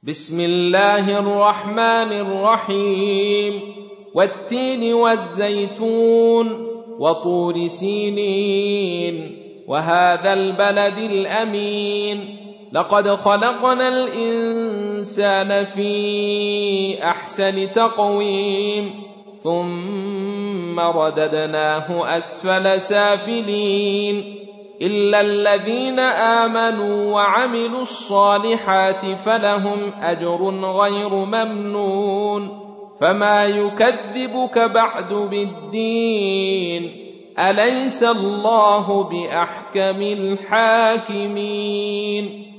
بسم الله الرحمن الرحيم والتين والزيتون وطور سينين وهذا البلد الأمين لقد خلقنا الإنسان في أحسن تقويم ثم رددناه أسفل سافلين إلا الذين آمنوا وعملوا الصالحات فلهم أجر غير ممنون فما يكذبك بعد بالدين أليس الله بأحكم الحاكمين